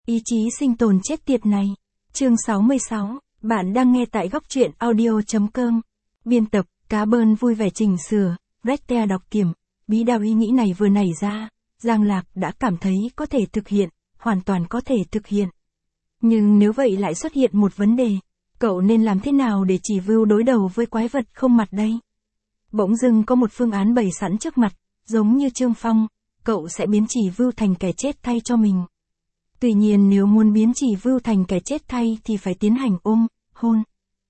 Ý chí sinh tồn chết tiệt này. Chương 66, bạn đang nghe tại góc truyện audio.com. Biên tập, Cá Bơn vui vẻ chỉnh sửa, Redtea đọc kiểm. Bí đao ý nghĩ này vừa nảy ra, Giang Lạc đã cảm thấy có thể thực hiện, hoàn toàn có thể thực hiện. Nhưng nếu vậy lại xuất hiện một vấn đề, cậu nên làm thế nào để chỉ vưu đối đầu với quái vật không mặt đây? Bỗng dưng có một phương án bày sẵn trước mặt, giống như Trương Phong, cậu sẽ biến chỉ vưu thành kẻ chết thay cho mình. Tuy nhiên nếu muốn biến chỉ vưu thành kẻ chết thay thì phải tiến hành ôm, hôn,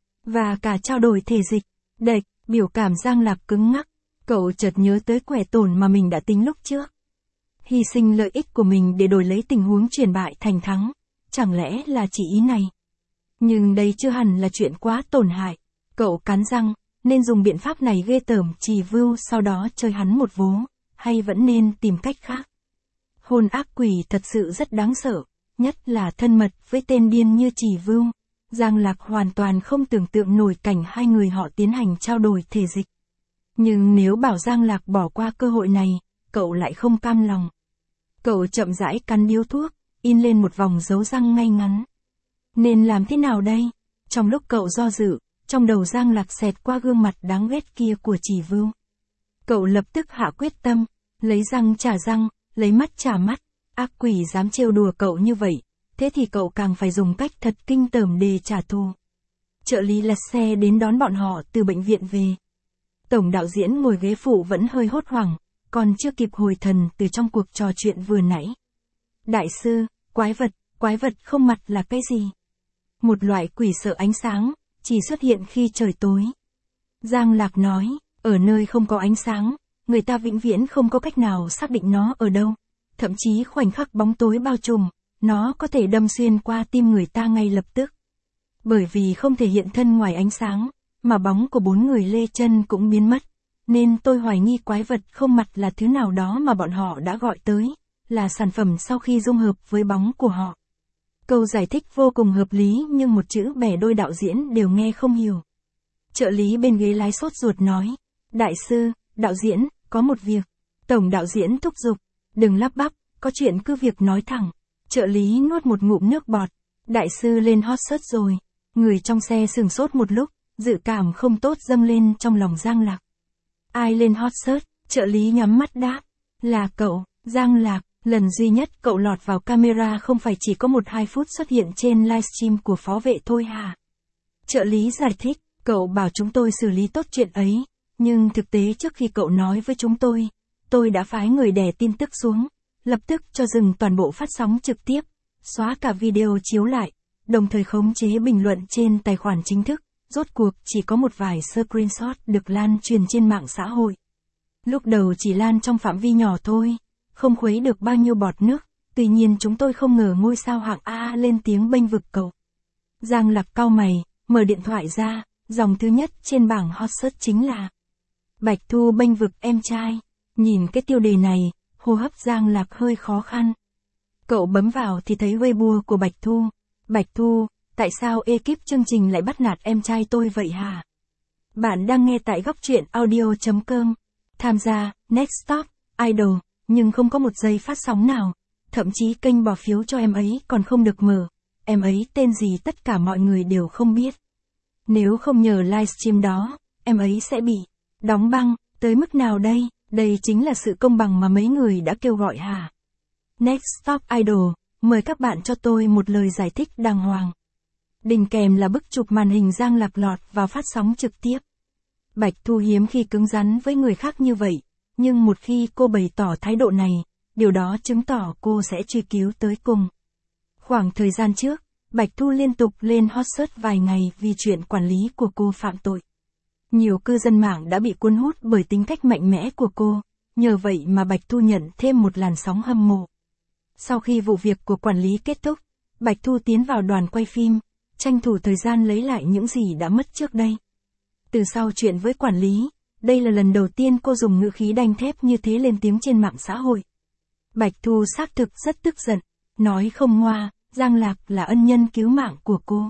và cả trao đổi thể dịch. Đệch, biểu cảm Giang Lạc cứng ngắc, cậu chợt nhớ tới quẻ tổn mà mình đã tính lúc trước. Hy sinh lợi ích của mình để đổi lấy tình huống chuyển bại thành thắng, chẳng lẽ là chỉ ý này? Nhưng đây chưa hẳn là chuyện quá tổn hại. Cậu cắn răng, nên dùng biện pháp này ghê tởm chỉ vưu sau đó chơi hắn một vố, hay vẫn nên tìm cách khác? Hôn ác quỷ thật sự rất đáng sợ, nhất là thân mật với tên điên như chỉ vưu. Giang Lạc hoàn toàn không tưởng tượng nổi cảnh hai người họ tiến hành trao đổi thể dịch. Nhưng nếu bảo Giang Lạc bỏ qua cơ hội này, cậu lại không cam lòng. Cậu chậm rãi cắn điếu thuốc, in lên một vòng dấu răng ngay ngắn. Nên làm thế nào đây? Trong lúc cậu do dự, trong đầu Giang Lạc xẹt qua gương mặt đáng ghét kia của chỉ vưu. Cậu lập tức hạ quyết tâm, lấy răng trả răng, lấy mắt trả mắt. Ác quỷ dám trêu đùa cậu như vậy, thế thì cậu càng phải dùng cách thật kinh tởm để trả thù. Trợ lý lật xe đến đón bọn họ từ bệnh viện về. Tổng đạo diễn ngồi ghế phụ vẫn hơi hốt hoảng, còn chưa kịp hồi thần từ trong cuộc trò chuyện vừa nãy. Đại sư, quái vật không mặt là cái gì? Một loại quỷ sợ ánh sáng, chỉ xuất hiện khi trời tối. Giang Lạc nói, ở nơi không có ánh sáng, người ta vĩnh viễn không có cách nào xác định nó ở đâu. Thậm chí khoảnh khắc bóng tối bao trùm, nó có thể đâm xuyên qua tim người ta ngay lập tức. Bởi vì không thể hiện thân ngoài ánh sáng, mà bóng của 4 người lê chân cũng biến mất. Nên tôi hoài nghi quái vật không mặt là thứ nào đó mà bọn họ đã gọi tới, là sản phẩm sau khi dung hợp với bóng của họ. Câu giải thích vô cùng hợp lý nhưng một chữ bẻ đôi đạo diễn đều nghe không hiểu. Trợ lý bên ghế lái sốt ruột nói, đại sư, đạo diễn, có một việc. Tổng đạo diễn thúc giục, đừng lắp bắp, có chuyện cứ việc nói thẳng. Trợ lý nuốt một ngụm nước bọt, đại sư lên hot search rồi. Người trong xe sửng sốt một lúc, dự cảm không tốt dâng lên trong lòng Giang Lạc. Ai lên hot search? Trợ lý nhắm mắt đáp, là cậu, Giang Lạc. Lần duy nhất cậu lọt vào camera không phải chỉ có 1-2 phút xuất hiện trên livestream của phó vệ thôi hả? Trợ lý giải thích, cậu bảo chúng tôi xử lý tốt chuyện ấy, nhưng thực tế trước khi cậu nói với chúng tôi đã phái người đè tin tức xuống, lập tức cho dừng toàn bộ phát sóng trực tiếp, xóa cả video chiếu lại, đồng thời khống chế bình luận trên tài khoản chính thức, rốt cuộc chỉ có một vài screenshot được lan truyền trên mạng xã hội. Lúc đầu chỉ lan trong phạm vi nhỏ thôi, không khuấy được bao nhiêu bọt nước, tuy nhiên chúng tôi không ngờ ngôi sao hạng A lên tiếng bênh vực cậu. Giang Lạc cau mày, mở điện thoại ra, dòng thứ nhất trên bảng hot search chính là Bạch Thu bênh vực em trai. Nhìn cái tiêu đề này, hô hấp Giang Lạc hơi khó khăn. Cậu bấm vào thì thấy Weibo của Bạch Thu. Bạch Thu, tại sao ekip chương trình lại bắt nạt em trai tôi vậy hả? Bạn đang nghe tại góc truyện audio.com. Tham gia, Next Top, Idol, nhưng không có một giây phát sóng nào. Thậm chí kênh bỏ phiếu cho em ấy còn không được mở. Em ấy tên gì tất cả mọi người đều không biết. Nếu không nhờ livestream đó, em ấy sẽ bị đóng băng, tới mức nào đây? Đây chính là sự công bằng mà mấy người đã kêu gọi hả? Next Top Idol, mời các bạn cho tôi một lời giải thích đàng hoàng. Đính kèm là bức chụp màn hình Giang Lạc lọt vào phát sóng trực tiếp. Bạch Thu hiếm khi cứng rắn với người khác như vậy, nhưng một khi cô bày tỏ thái độ này, điều đó chứng tỏ cô sẽ truy cứu tới cùng. Khoảng thời gian trước, Bạch Thu liên tục lên hot search vài ngày vì chuyện quản lý của cô phạm tội. Nhiều cư dân mạng đã bị cuốn hút bởi tính cách mạnh mẽ của cô, nhờ vậy mà Bạch Thu nhận thêm một làn sóng hâm mộ. Sau khi vụ việc của quản lý kết thúc, Bạch Thu tiến vào đoàn quay phim, tranh thủ thời gian lấy lại những gì đã mất trước đây. Từ sau chuyện với quản lý, đây là lần đầu tiên cô dùng ngữ khí đanh thép như thế lên tiếng trên mạng xã hội. Bạch Thu xác thực rất tức giận, nói không ngoa, Giang Lạc là ân nhân cứu mạng của cô.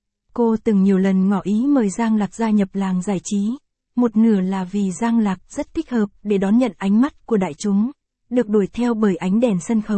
Cô từng nhiều lần ngỏ ý mời Giang Lạc gia nhập làng giải trí, một nửa là vì Giang Lạc rất thích hợp để đón nhận ánh mắt của đại chúng, được đuổi theo bởi ánh đèn sân khấu,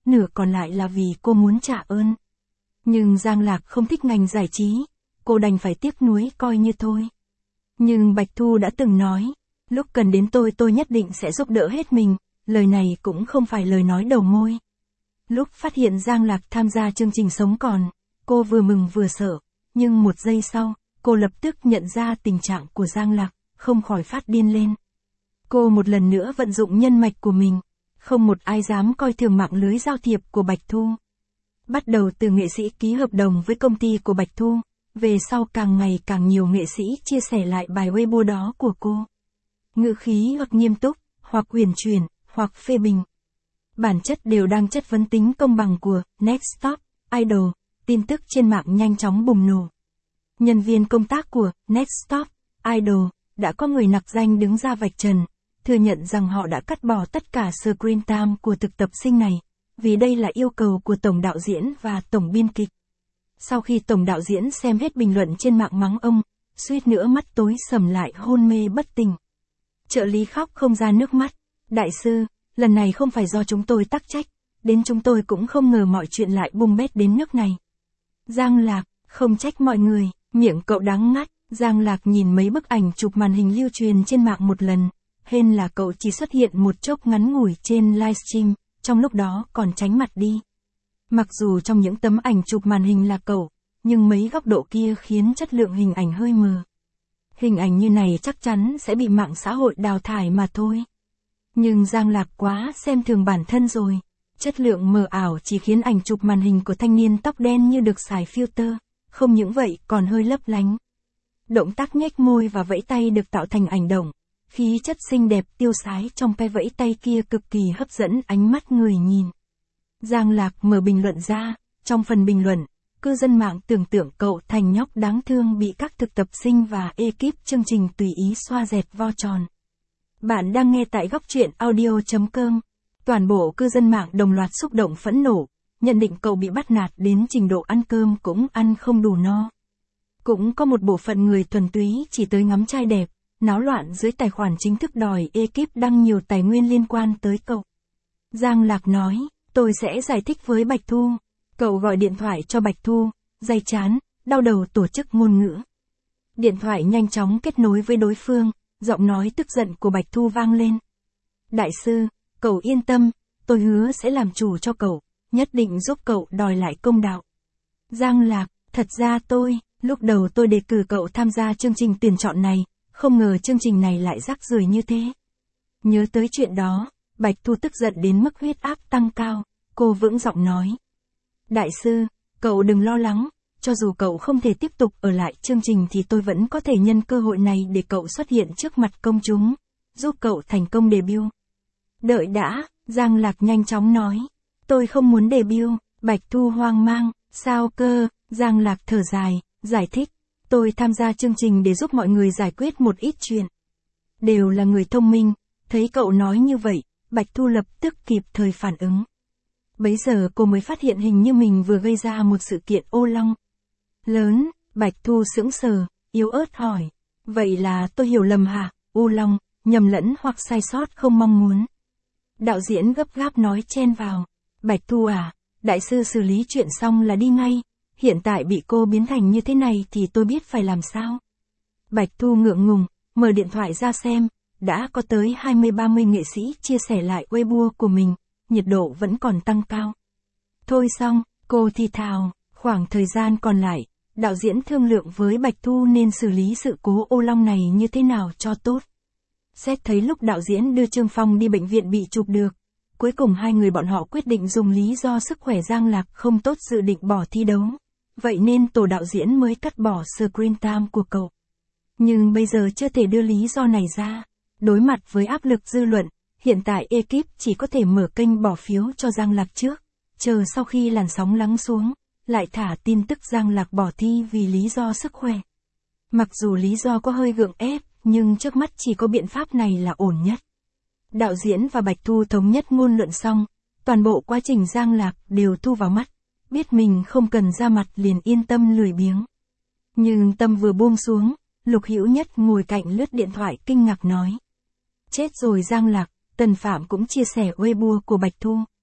nửa còn lại là vì cô muốn trả ơn. Nhưng Giang Lạc không thích ngành giải trí, cô đành phải tiếc nuối coi như thôi. Nhưng Bạch Thu đã từng nói, lúc cần đến tôi nhất định sẽ giúp đỡ hết mình, lời này cũng không phải lời nói đầu môi. Lúc phát hiện Giang Lạc tham gia chương trình Sống Còn, cô vừa mừng vừa sợ, nhưng một giây sau, cô lập tức nhận ra tình trạng của Giang Lạc, không khỏi phát điên lên. Cô một lần nữa vận dụng nhân mạch của mình, không một ai dám coi thường mạng lưới giao thiệp của Bạch Thu. Bắt đầu từ nghệ sĩ ký hợp đồng với công ty của Bạch Thu, về sau càng ngày càng nhiều nghệ sĩ chia sẻ lại bài Weibo đó của cô. Ngữ khí hoặc nghiêm túc, hoặc huyền chuyển, hoặc phê bình. Bản chất đều đang chất vấn tính công bằng của Next Top Idol, tin tức trên mạng nhanh chóng bùng nổ. Nhân viên công tác của Next Top Idol đã có người nặc danh đứng ra vạch trần, thừa nhận rằng họ đã cắt bỏ tất cả screen time của thực tập sinh này, vì đây là yêu cầu của tổng đạo diễn và tổng biên kịch. Sau khi tổng đạo diễn xem hết bình luận trên mạng mắng ông, suýt nữa mắt tối sầm lại hôn mê bất tỉnh. Trợ lý khóc không ra nước mắt. Đại sư, lần này không phải do chúng tôi tắc trách, đến chúng tôi cũng không ngờ mọi chuyện lại bung bét đến nước này. Giang Lạc, không trách mọi người, miệng cậu đắng ngắt. Giang Lạc nhìn mấy bức ảnh chụp màn hình lưu truyền trên mạng một lần, hên là cậu chỉ xuất hiện một chốc ngắn ngủi trên livestream, trong lúc đó còn tránh mặt đi. Mặc dù trong những tấm ảnh chụp màn hình là cậu, nhưng mấy góc độ kia khiến chất lượng hình ảnh hơi mờ. Hình ảnh như này chắc chắn sẽ bị mạng xã hội đào thải mà thôi. Nhưng Giang Lạc quá xem thường bản thân rồi. Chất lượng mờ ảo chỉ khiến ảnh chụp màn hình của thanh niên tóc đen như được xài filter, không những vậy còn hơi lấp lánh. Động tác nhếch môi và vẫy tay được tạo thành ảnh động, khí chất xinh đẹp tiêu sái trong cái vẫy tay kia cực kỳ hấp dẫn ánh mắt người nhìn. Giang Lạc mở bình luận ra, trong phần bình luận, cư dân mạng tưởng tượng cậu thành nhóc đáng thương bị các thực tập sinh và ekip chương trình tùy ý xoa dẹt vo tròn. Bạn đang nghe tại góc truyện audio.com. Toàn bộ cư dân mạng đồng loạt xúc động phẫn nộ, nhận định cậu bị bắt nạt đến trình độ ăn cơm cũng ăn không đủ no. Cũng có một bộ phận người thuần túy chỉ tới ngắm trai đẹp, náo loạn dưới tài khoản chính thức đòi ekip đăng nhiều tài nguyên liên quan tới cậu. Giang Lạc nói, tôi sẽ giải thích với Bạch Thu. Cậu gọi điện thoại cho Bạch Thu, day chán, đau đầu tổ chức ngôn ngữ. Điện thoại nhanh chóng kết nối với đối phương, giọng nói tức giận của Bạch Thu vang lên. Đại sư, cậu yên tâm, tôi hứa sẽ làm chủ cho cậu, nhất định giúp cậu đòi lại công đạo. Giang Lạc, thật ra lúc đầu tôi đề cử cậu tham gia chương trình tuyển chọn này, không ngờ chương trình này lại rác rưởi như thế. Nhớ tới chuyện đó, Bạch Thu tức giận đến mức huyết áp tăng cao, cô vững giọng nói. Đại sư, cậu đừng lo lắng, cho dù cậu không thể tiếp tục ở lại chương trình thì tôi vẫn có thể nhân cơ hội này để cậu xuất hiện trước mặt công chúng, giúp cậu thành công debut. Đợi đã, Giang Lạc nhanh chóng nói. Tôi không muốn debut. Bạch Thu hoang mang, sao cơ? Giang Lạc thở dài, giải thích. Tôi tham gia chương trình để giúp mọi người giải quyết một ít chuyện. Đều là người thông minh, thấy cậu nói như vậy, Bạch Thu lập tức kịp thời phản ứng. Bấy giờ cô mới phát hiện hình như mình vừa gây ra một sự kiện ô long lớn. Bạch Thu sững sờ, yếu ớt hỏi. Vậy là tôi hiểu lầm hả? Ô long, nhầm lẫn hoặc sai sót không mong muốn. Đạo diễn gấp gáp nói chen vào. Bạch Thu à, đại sư xử lý chuyện xong là đi ngay. Hiện tại bị cô biến thành như thế này thì tôi biết phải làm sao. Bạch Thu ngượng ngùng, mở điện thoại ra xem, đã có tới 20-30 nghệ sĩ chia sẻ lại Weibo của mình, nhiệt độ vẫn còn tăng cao. Thôi xong, cô thì thào, khoảng thời gian còn lại, đạo diễn thương lượng với Bạch Thu nên xử lý sự cố ô long này như thế nào cho tốt. Xét thấy lúc đạo diễn đưa Trương Phong đi bệnh viện bị chụp được, cuối cùng hai người bọn họ quyết định dùng lý do sức khỏe Giang Lạc không tốt dự định bỏ thi đấu. Vậy nên tổ đạo diễn mới cắt bỏ screen time của cậu. Nhưng bây giờ chưa thể đưa lý do này ra. Đối mặt với áp lực dư luận, hiện tại ekip chỉ có thể mở kênh bỏ phiếu cho Giang Lạc trước, chờ sau khi làn sóng lắng xuống, lại thả tin tức Giang Lạc bỏ thi vì lý do sức khỏe. Mặc dù lý do có hơi gượng ép, nhưng trước mắt chỉ có biện pháp này là ổn nhất. Đạo diễn và Bạch Thu thống nhất ngôn luận xong, toàn bộ quá trình Giang Lạc đều thu vào mắt, biết mình không cần ra mặt liền yên tâm lười biếng. Nhưng tâm vừa buông xuống, Lục Hữu Nhất ngồi cạnh lướt điện thoại kinh ngạc nói. Chết rồi Giang Lạc, Tần Phạm cũng chia sẻ Weibo của Bạch Thu.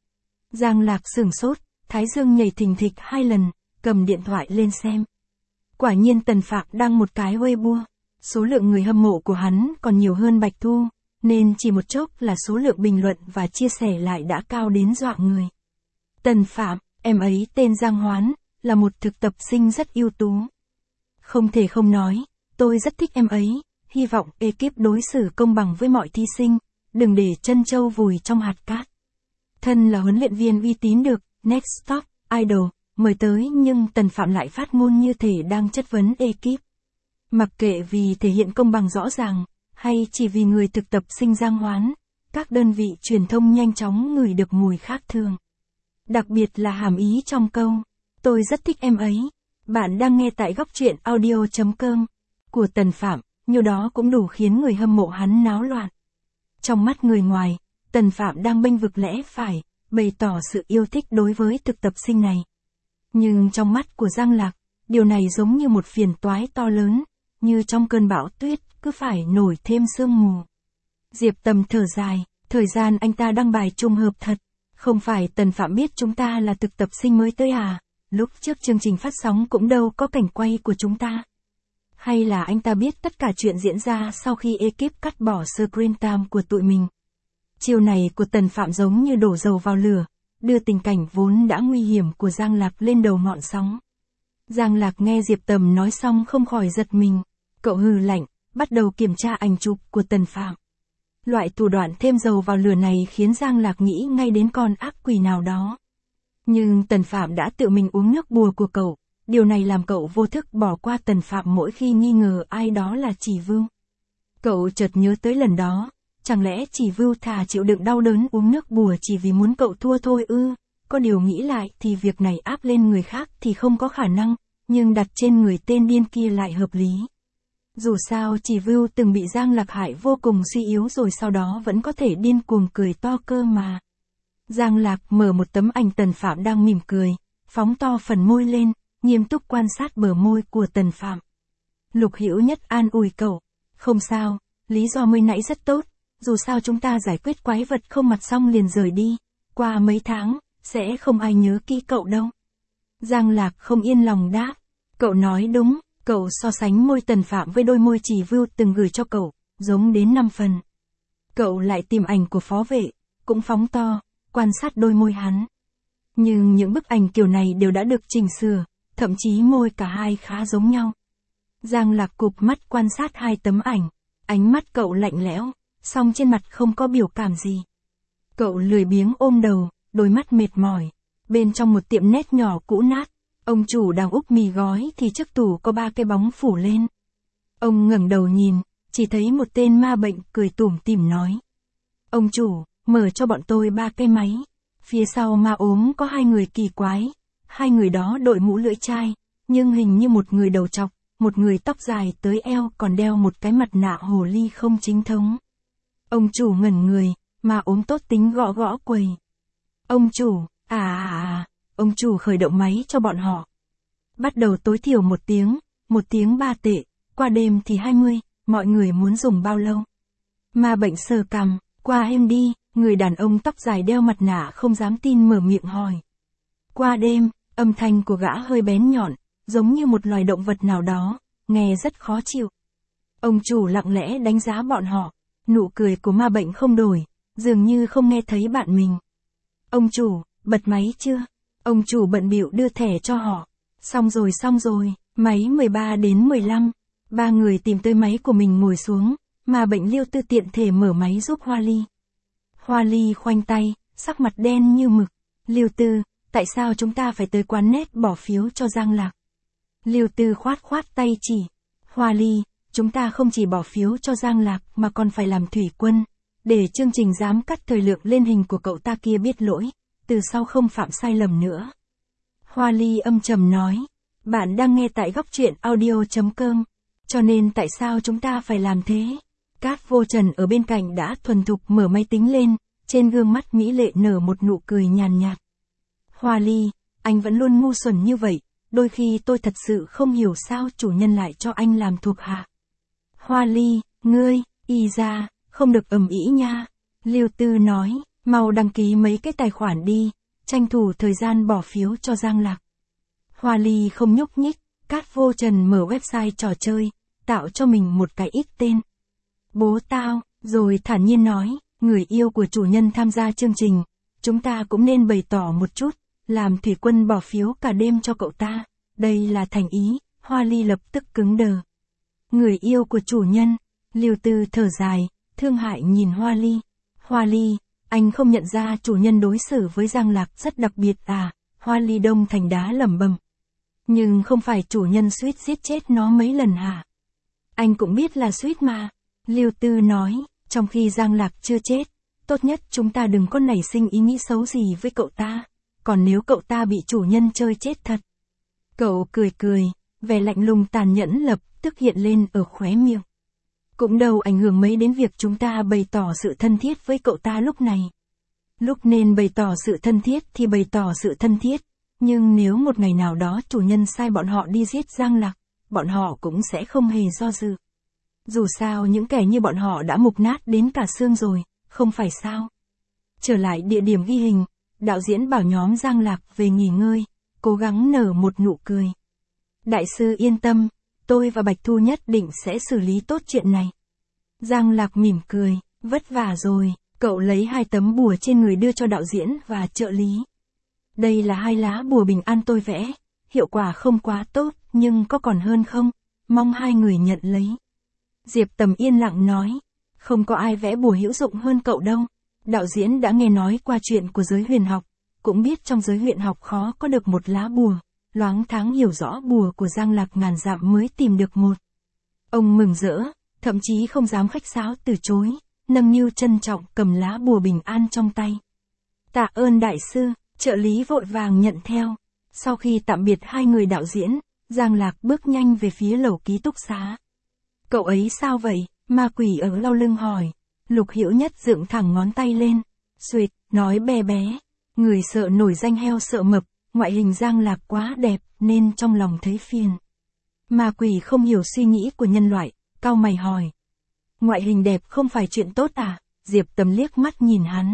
Giang Lạc sửng sốt, thái dương nhảy thình thịch 2 lần, cầm điện thoại lên xem. Quả nhiên Tần Phạm đăng một cái Weibo, số lượng người hâm mộ của hắn còn nhiều hơn Bạch Thu, nên chỉ một chốc là số lượng bình luận và chia sẻ lại đã cao đến dọa người. Tần Phạm, em ấy tên Giang Hoán, là một thực tập sinh rất ưu tú. Không thể không nói, tôi rất thích em ấy, hy vọng ekip đối xử công bằng với mọi thí sinh, đừng để chân trâu vùi trong hạt cát. Thân là huấn luyện viên uy tín được Next Top Idol mời tới, nhưng Tần Phạm lại phát ngôn như thể đang chất vấn ekip. Mặc kệ vì thể hiện công bằng rõ ràng, hay chỉ vì người thực tập sinh Giang Hoán, các đơn vị truyền thông nhanh chóng ngửi được mùi khác thường. Đặc biệt là hàm ý trong câu, tôi rất thích em ấy. Bạn đang nghe tại góc truyện audio.com của Tần Phạm, nhiều đó cũng đủ khiến người hâm mộ hắn náo loạn. Trong mắt người ngoài, Tần Phạm đang bênh vực lẽ phải, bày tỏ sự yêu thích đối với thực tập sinh này. Nhưng trong mắt của Giang Lạc, điều này giống như một phiền toái to lớn, như trong cơn bão tuyết, cứ phải nổi thêm sương mù. Diệp Tầm thở dài, thời gian anh ta đăng bài trùng hợp thật, không phải Tần Phạm biết chúng ta là thực tập sinh mới tới à, lúc trước chương trình phát sóng cũng đâu có cảnh quay của chúng ta. Hay là anh ta biết tất cả chuyện diễn ra sau khi ekip cắt bỏ screen time của tụi mình. Chiêu này của Tần Phạm giống như đổ dầu vào lửa, đưa tình cảnh vốn đã nguy hiểm của Giang Lạc lên đầu ngọn sóng. Giang Lạc nghe Diệp Tầm nói xong không khỏi giật mình, cậu hừ lạnh, bắt đầu kiểm tra ảnh chụp của Tần Phạm. Loại thủ đoạn thêm dầu vào lửa này khiến Giang Lạc nghĩ ngay đến con ác quỷ nào đó. Nhưng Tần Phạm đã tự mình uống nước bùa của cậu, điều này làm cậu vô thức bỏ qua Tần Phạm mỗi khi nghi ngờ ai đó là Chỉ Vưu. Cậu chợt nhớ tới lần đó, chẳng lẽ Chỉ Vưu thà chịu đựng đau đớn uống nước bùa chỉ vì muốn cậu thua thôi ư? Có điều nghĩ lại thì việc này áp lên người khác thì không có khả năng, nhưng đặt trên người tên điên kia lại hợp lý. Dù sao Chỉ Vưu từng bị Giang Lạc hại vô cùng suy yếu rồi sau đó vẫn có thể điên cuồng cười to cơ mà. Giang Lạc mở một tấm ảnh Tần Phạm đang mỉm cười, phóng to phần môi lên, nghiêm túc quan sát bờ môi của Tần Phạm. Lục Hữu Nhất an ủi cậu, không sao, lý do mới nãy rất tốt, dù sao chúng ta giải quyết quái vật không mặt xong liền rời đi, qua mấy tháng, sẽ không ai nhớ kỹ cậu đâu. Giang Lạc không yên lòng đáp, cậu nói đúng, cậu so sánh môi Tần Phạm với đôi môi Chỉ Vưu từng gửi cho cậu, giống đến 5 phần. Cậu lại tìm ảnh của phó vệ, cũng phóng to, quan sát đôi môi hắn. Nhưng những bức ảnh kiểu này đều đã được chỉnh sửa, thậm chí môi cả hai khá giống nhau. Giang Lạc cụp mắt quan sát 2 tấm ảnh, ánh mắt cậu lạnh lẽo, song trên mặt không có biểu cảm gì. Cậu lười biếng ôm đầu, đôi mắt mệt mỏi. Bên trong một tiệm nét nhỏ cũ nát, ông chủ đang úp mì gói thì trước tủ có 3 cái bóng phủ lên. Ông ngẩng đầu nhìn, chỉ thấy một tên ma bệnh cười tủm tỉm nói. Ông chủ, mở cho bọn tôi 3 cái máy. Phía sau ma ốm có 2 người kỳ quái. 2 người đó đội mũ lưỡi chai, nhưng hình như một người đầu trọc, một người tóc dài tới eo còn đeo một cái mặt nạ hồ ly không chính thống. Ông chủ ngẩn người, ma ốm tốt tính gõ gõ quầy. Ông chủ, ông chủ khởi động máy cho bọn họ. Bắt đầu tối thiểu 1 tiếng 3 tệ, qua đêm thì 20, mọi người muốn dùng bao lâu? Ma bệnh sờ cằm, qua em đi, người đàn ông tóc dài đeo mặt nạ không dám tin mở miệng hỏi. Qua đêm, âm thanh của gã hơi bén nhọn, giống như một loài động vật nào đó, nghe rất khó chịu. Ông chủ lặng lẽ đánh giá bọn họ, nụ cười của ma bệnh không đổi, dường như không nghe thấy bạn mình. Ông chủ, bật máy chưa? Ông chủ bận bịu đưa thẻ cho họ. Xong rồi, máy 13 đến 15. 3 người tìm tới máy của mình ngồi xuống, mà bệnh Liêu Tư tiện thể mở máy giúp Hoa Ly. Hoa Ly khoanh tay, sắc mặt đen như mực. Liêu Tư, tại sao chúng ta phải tới quán net bỏ phiếu cho Giang Lạc? Liêu Tư khoát tay chỉ. Hoa Ly, chúng ta không chỉ bỏ phiếu cho Giang Lạc mà còn phải làm thủy quân, để chương trình dám cắt thời lượng lên hình của cậu ta kia biết lỗi, từ sau không phạm sai lầm nữa. Hoa Ly âm trầm nói, bạn đang nghe tại góc truyện audio.com, cho nên tại sao chúng ta phải làm thế? Cát Vô Trần ở bên cạnh đã thuần thục mở máy tính lên, trên gương mắt mỹ lệ nở một nụ cười nhàn nhạt. Hoa Ly, anh vẫn luôn ngu xuẩn như vậy, đôi khi tôi thật sự không hiểu sao chủ nhân lại cho anh làm thuộc hạ. Hoa Ly, ngươi, y ra, không được ầm ĩ nha. Liêu Tư nói, mau đăng ký mấy cái tài khoản đi, tranh thủ thời gian bỏ phiếu cho Giang Lạc. Hoa Ly không nhúc nhích, Cát Vô Trần mở website trò chơi, tạo cho mình một cái ít tên. Bố tao, rồi thản nhiên nói, người yêu của chủ nhân tham gia chương trình, chúng ta cũng nên bày tỏ một chút, làm thủy quân bỏ phiếu cả đêm cho cậu ta, đây là thành ý. Hoa Ly lập tức cứng đờ. Người yêu của chủ nhân, Lưu Tư thở dài, thương hại nhìn Hoa Ly. Hoa Ly, anh không nhận ra chủ nhân đối xử với Giang Lạc rất đặc biệt à? Hoa Ly đông thành đá lẩm bẩm. Nhưng không phải chủ nhân suýt giết chết nó mấy lần hả? Anh cũng biết là suýt mà. Lưu Tư nói, trong khi Giang Lạc chưa chết, tốt nhất chúng ta đừng có nảy sinh ý nghĩ xấu gì với cậu ta. Còn nếu cậu ta bị chủ nhân chơi chết thật. Cậu cười cười, vẻ lạnh lùng tàn nhẫn lập tức hiện lên ở khóe miệng. Cũng đâu ảnh hưởng mấy đến việc chúng ta bày tỏ sự thân thiết với cậu ta lúc này. Lúc nên bày tỏ sự thân thiết thì bày tỏ sự thân thiết, nhưng nếu một ngày nào đó chủ nhân sai bọn họ đi giết Giang Lạc, bọn họ cũng sẽ không hề do dự. Dù sao những kẻ như bọn họ đã mục nát đến cả xương rồi, không phải sao? Trở lại địa điểm ghi hình, đạo diễn bảo nhóm Giang Lạc về nghỉ ngơi, cố gắng nở một nụ cười. Đại sư yên tâm, tôi và Bạch Thu nhất định sẽ xử lý tốt chuyện này. Giang Lạc mỉm cười, vất vả rồi, cậu lấy 2 tấm bùa trên người đưa cho đạo diễn và trợ lý. Đây là 2 lá bùa bình an tôi vẽ, hiệu quả không quá tốt, nhưng có còn hơn không? Mong 2 người nhận lấy. Diệp Tầm yên lặng nói, không có ai vẽ bùa hữu dụng hơn cậu đâu. Đạo diễn đã nghe nói qua chuyện của giới huyền học, cũng biết trong giới huyền học khó có được một lá bùa. Loáng thoáng hiểu rõ bùa của Giang Lạc ngàn dặm mới tìm được một. Ông mừng rỡ, thậm chí không dám khách sáo từ chối, nâng niu trân trọng cầm lá bùa bình an trong tay. Tạ ơn đại sư, trợ lý vội vàng nhận theo. Sau khi tạm biệt 2 người đạo diễn, Giang Lạc bước nhanh về phía lầu ký túc xá. Cậu ấy sao vậy? Ma quỷ ở lau lưng hỏi. Lục Hiểu Nhất dựng thẳng ngón tay lên. Xuệt, nói bé bé. Người sợ nổi danh heo sợ mập. Ngoại hình Giang Lạc quá đẹp, nên trong lòng thấy phiền. Ma quỷ không hiểu suy nghĩ của nhân loại, cau mày hỏi. Ngoại hình đẹp không phải chuyện tốt à? Diệp Tầm liếc mắt nhìn hắn.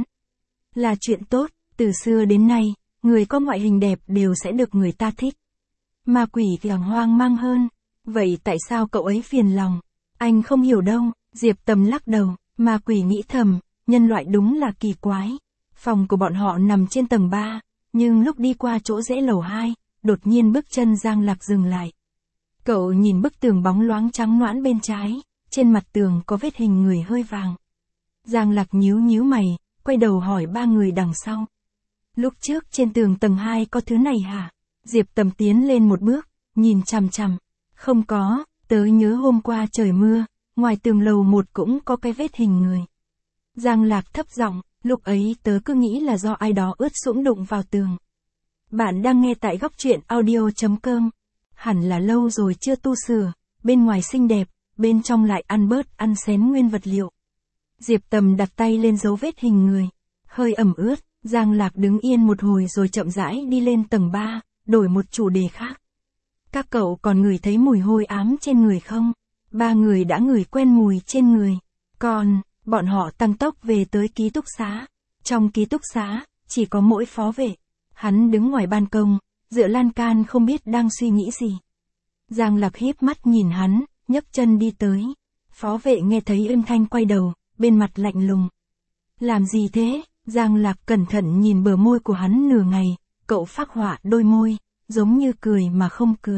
Là chuyện tốt, từ xưa đến nay, người có ngoại hình đẹp đều sẽ được người ta thích. Ma quỷ càng hoang mang hơn. Vậy tại sao cậu ấy phiền lòng? Anh không hiểu đâu, Diệp Tầm lắc đầu. Ma quỷ nghĩ thầm, nhân loại đúng là kỳ quái. Phòng của bọn họ nằm trên tầng 3. Nhưng lúc đi qua chỗ rẽ lầu 2, đột nhiên bước chân Giang Lạc dừng lại. Cậu nhìn bức tường bóng loáng trắng nõn bên trái, trên mặt tường có vết hình người hơi vàng. Giang Lạc nhíu nhíu mày, quay đầu hỏi 3 người đằng sau. Lúc trước trên tường tầng 2 có thứ này hả? Diệp Tầm tiến lên một bước, nhìn chằm chằm. Không có, tớ nhớ hôm qua trời mưa, ngoài tường lầu 1 cũng có cái vết hình người. Giang Lạc thấp giọng. Lúc ấy tớ cứ nghĩ là do ai đó ướt sũng đụng vào tường. Bạn đang nghe tại góc truyện audio.com. Hẳn là lâu rồi chưa tu sửa, bên ngoài xinh đẹp, bên trong lại ăn bớt ăn xén nguyên vật liệu. Diệp Tầm đặt tay lên dấu vết hình người. Hơi ẩm ướt, Giang Lạc đứng yên một hồi rồi chậm rãi đi lên tầng 3, đổi một chủ đề khác. Các cậu còn ngửi thấy mùi hôi ám trên người không? 3 người đã ngửi quen mùi trên người. Còn... Bọn họ tăng tốc về tới ký túc xá. Trong ký túc xá, chỉ có mỗi phó vệ. Hắn đứng ngoài ban công, dựa lan can không biết đang suy nghĩ gì. Giang Lạc híp mắt nhìn hắn, nhấc chân đi tới. Phó vệ nghe thấy âm thanh quay đầu, bên mặt lạnh lùng. Làm gì thế? Giang Lạc cẩn thận nhìn bờ môi của hắn nửa ngày, cậu phác họa đôi môi, giống như cười mà không cười.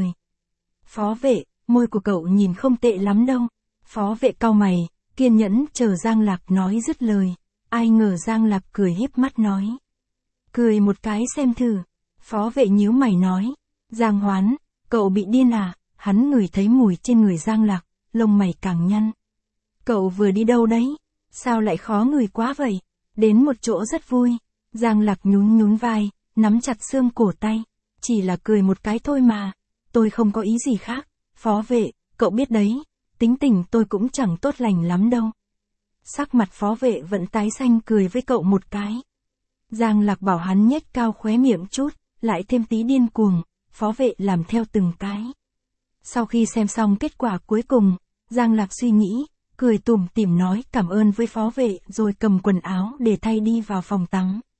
Phó vệ, môi của cậu nhìn không tệ lắm đâu. Phó vệ cau mày. Kiên nhẫn chờ Giang Lạc nói dứt lời. Ai ngờ Giang Lạc cười híp mắt nói. Cười một cái xem thử. Phó vệ nhíu mày nói. Giang Hoán, cậu bị điên à? Hắn ngửi thấy mùi trên người Giang Lạc, lông mày càng nhăn. Cậu vừa đi đâu đấy? Sao lại khó ngửi quá vậy? Đến một chỗ rất vui. Giang Lạc nhún nhún vai, nắm chặt xương cổ tay. Chỉ là cười một cái thôi mà. Tôi không có ý gì khác. Phó vệ, cậu biết đấy. Tính tình tôi cũng chẳng tốt lành lắm đâu. Sắc mặt phó vệ vẫn tái xanh cười với cậu một cái. Giang Lạc bảo hắn nhếch cao khóe miệng chút, lại thêm tí điên cuồng, phó vệ làm theo từng cái. Sau khi xem xong kết quả cuối cùng, Giang Lạc suy nghĩ, cười tủm tỉm nói cảm ơn với phó vệ rồi cầm quần áo để thay đi vào phòng tắm.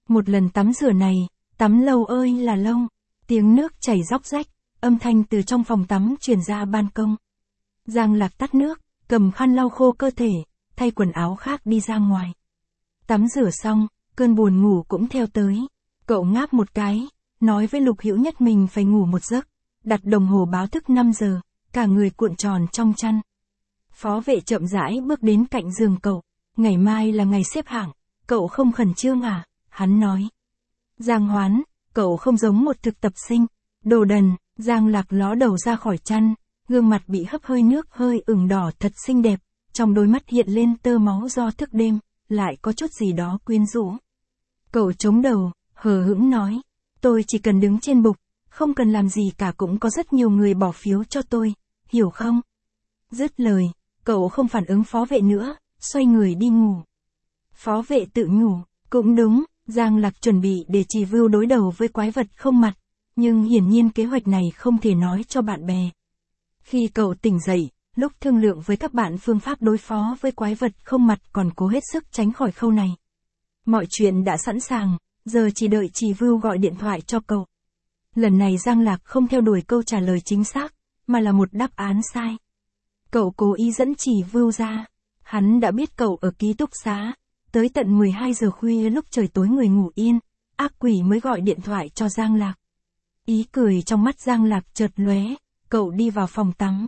Một lần tắm rửa này, tắm lâu ơi là lâu, tiếng nước chảy róc rách, âm thanh từ trong phòng tắm truyền ra ban công. Giang Lạc tắt nước, cầm khăn lau khô cơ thể, thay quần áo khác đi ra ngoài. Tắm rửa xong, cơn buồn ngủ cũng theo tới. Cậu ngáp một cái, nói với Lục Hữu Nhất mình phải ngủ một giấc, đặt đồng hồ báo thức 5 giờ, cả người cuộn tròn trong chăn. Phó vệ chậm rãi bước đến cạnh giường cậu, ngày mai là ngày xếp hạng, cậu không khẩn trương à, hắn nói. Giang Hoán, cậu không giống một thực tập sinh, đồ đần. Giang Lạc ló đầu ra khỏi chăn, gương mặt bị hấp hơi nước hơi ửng đỏ thật xinh đẹp, trong đôi mắt hiện lên tơ máu do thức đêm, lại có chút gì đó quyến rũ. Cậu chống đầu, hờ hững nói, tôi chỉ cần đứng trên bục, không cần làm gì cả cũng có rất nhiều người bỏ phiếu cho tôi, hiểu không? Dứt lời, cậu không phản ứng phó vệ nữa, xoay người đi ngủ. Phó vệ tự nhủ, cũng đúng, Giang Lạc chuẩn bị để Trì Vưu đối đầu với quái vật không mặt, nhưng hiển nhiên kế hoạch này không thể nói cho bạn bè. Khi cậu tỉnh dậy, lúc thương lượng với các bạn phương pháp đối phó với quái vật không mặt còn cố hết sức tránh khỏi khâu này. Mọi chuyện đã sẵn sàng, giờ chỉ đợi Trì Vưu gọi điện thoại cho cậu. Lần này Giang Lạc không theo đuổi câu trả lời chính xác, mà là một đáp án sai. Cậu cố ý dẫn Trì Vưu ra. Hắn đã biết cậu ở ký túc xá. Tới tận 12 giờ khuya lúc trời tối người ngủ yên, ác quỷ mới gọi điện thoại cho Giang Lạc. Ý cười trong mắt Giang Lạc chợt lóe, cậu đi vào phòng tắm.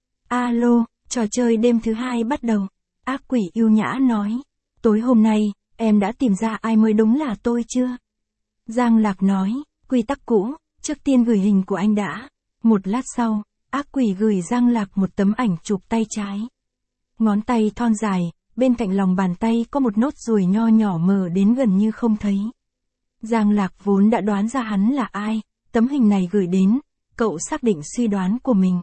Alo, trò chơi đêm thứ 2 bắt đầu. Ác quỷ yêu nhã nói, tối hôm nay, em đã tìm ra ai mới đúng là tôi chưa? Giang Lạc nói, quy tắc cũ, trước tiên gửi hình của anh đã. Một lát sau, ác quỷ gửi Giang Lạc một tấm ảnh chụp tay trái. Ngón tay thon dài, bên cạnh lòng bàn tay có một nốt ruồi nho nhỏ mờ đến gần như không thấy. Giang Lạc vốn đã đoán ra hắn là ai, tấm hình này gửi đến, cậu xác định suy đoán của mình.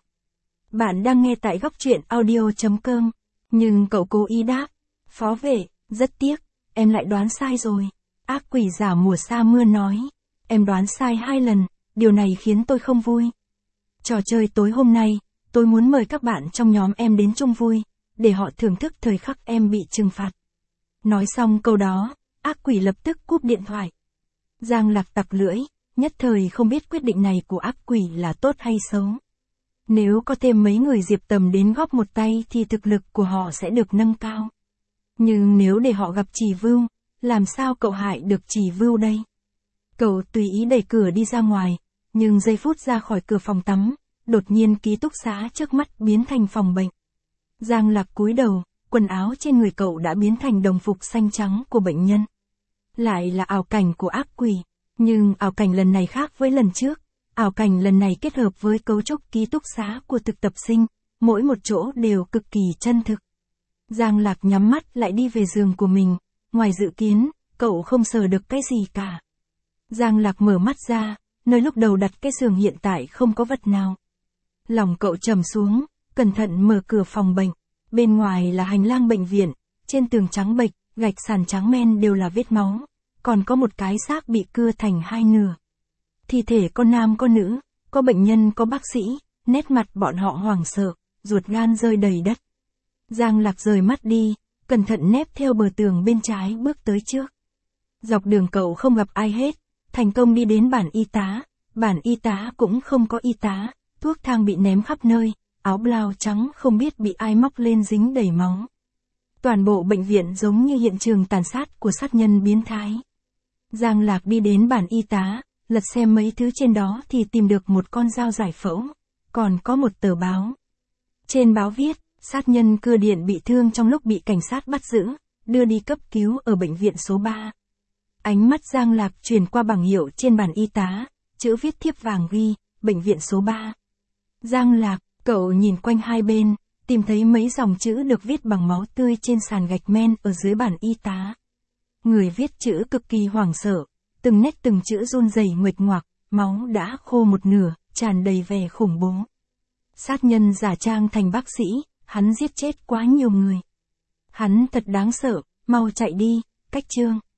Bạn đang nghe tại góc truyện audio.com, nhưng cậu cố ý đáp, phó vệ, rất tiếc, em lại đoán sai rồi. Ác quỷ giả mùa sa mưa nói, em đoán sai 2 lần, điều này khiến tôi không vui. Trò chơi tối hôm nay, tôi muốn mời các bạn trong nhóm em đến chung vui, để họ thưởng thức thời khắc em bị trừng phạt. Nói xong câu đó, ác quỷ lập tức cúp điện thoại. Giang Lạc tặc lưỡi, nhất thời không biết quyết định này của ác quỷ là tốt hay xấu. Nếu có thêm mấy người Diệp Tầm đến góp một tay thì thực lực của họ sẽ được nâng cao. Nhưng nếu để họ gặp Trì Vưu, làm sao cậu hại được Trì Vưu đây? Cậu tùy ý đẩy cửa đi ra ngoài, nhưng giây phút ra khỏi cửa phòng tắm, đột nhiên ký túc xá trước mắt biến thành phòng bệnh. Giang Lạc cúi đầu, quần áo trên người cậu đã biến thành đồng phục xanh trắng của bệnh nhân. Lại là ảo cảnh của ác quỷ, nhưng ảo cảnh lần này khác với lần trước. Ảo cảnh lần này kết hợp với cấu trúc ký túc xá của thực tập sinh, mỗi một chỗ đều cực kỳ chân thực. Giang Lạc nhắm mắt lại đi về giường của mình, ngoài dự kiến, cậu không sờ được cái gì cả. Giang Lạc mở mắt ra, nơi lúc đầu đặt cái giường hiện tại không có vật nào. Lòng cậu trầm xuống, cẩn thận mở cửa phòng bệnh, bên ngoài là hành lang bệnh viện, trên tường trắng bệch, gạch sàn trắng men đều là vết máu, còn có một cái xác bị cưa thành 2 nửa. Thi thể có nam có nữ, có bệnh nhân có bác sĩ, nét mặt bọn họ hoảng sợ, ruột gan rơi đầy đất. Giang Lạc rời mắt đi, cẩn thận nép theo bờ tường bên trái bước tới trước. Dọc đường cậu không gặp ai hết, thành công đi đến bản y tá cũng không có y tá, thuốc thang bị ném khắp nơi, áo blau trắng không biết bị ai móc lên dính đầy máu. Toàn bộ bệnh viện giống như hiện trường tàn sát của sát nhân biến thái. Giang Lạc đi đến bản y tá, lật xem mấy thứ trên đó thì tìm được một con dao giải phẫu, còn có một tờ báo. Trên báo viết, sát nhân cưa điện bị thương trong lúc bị cảnh sát bắt giữ, đưa đi cấp cứu ở bệnh viện số 3. Ánh mắt Giang Lạc truyền qua bảng hiệu trên bàn y tá, chữ viết thiếp vàng ghi, bệnh viện số 3. Giang Lạc, cậu nhìn quanh hai bên, tìm thấy mấy dòng chữ được viết bằng máu tươi trên sàn gạch men ở dưới bàn y tá. Người viết chữ cực kỳ hoảng sợ, từng nét từng chữ run rẩy nguệch ngoạc, máu đã khô một nửa, tràn đầy vẻ khủng bố. Sát nhân giả trang thành bác sĩ, hắn giết chết quá nhiều người. Hắn thật đáng sợ, mau chạy đi, cách chương.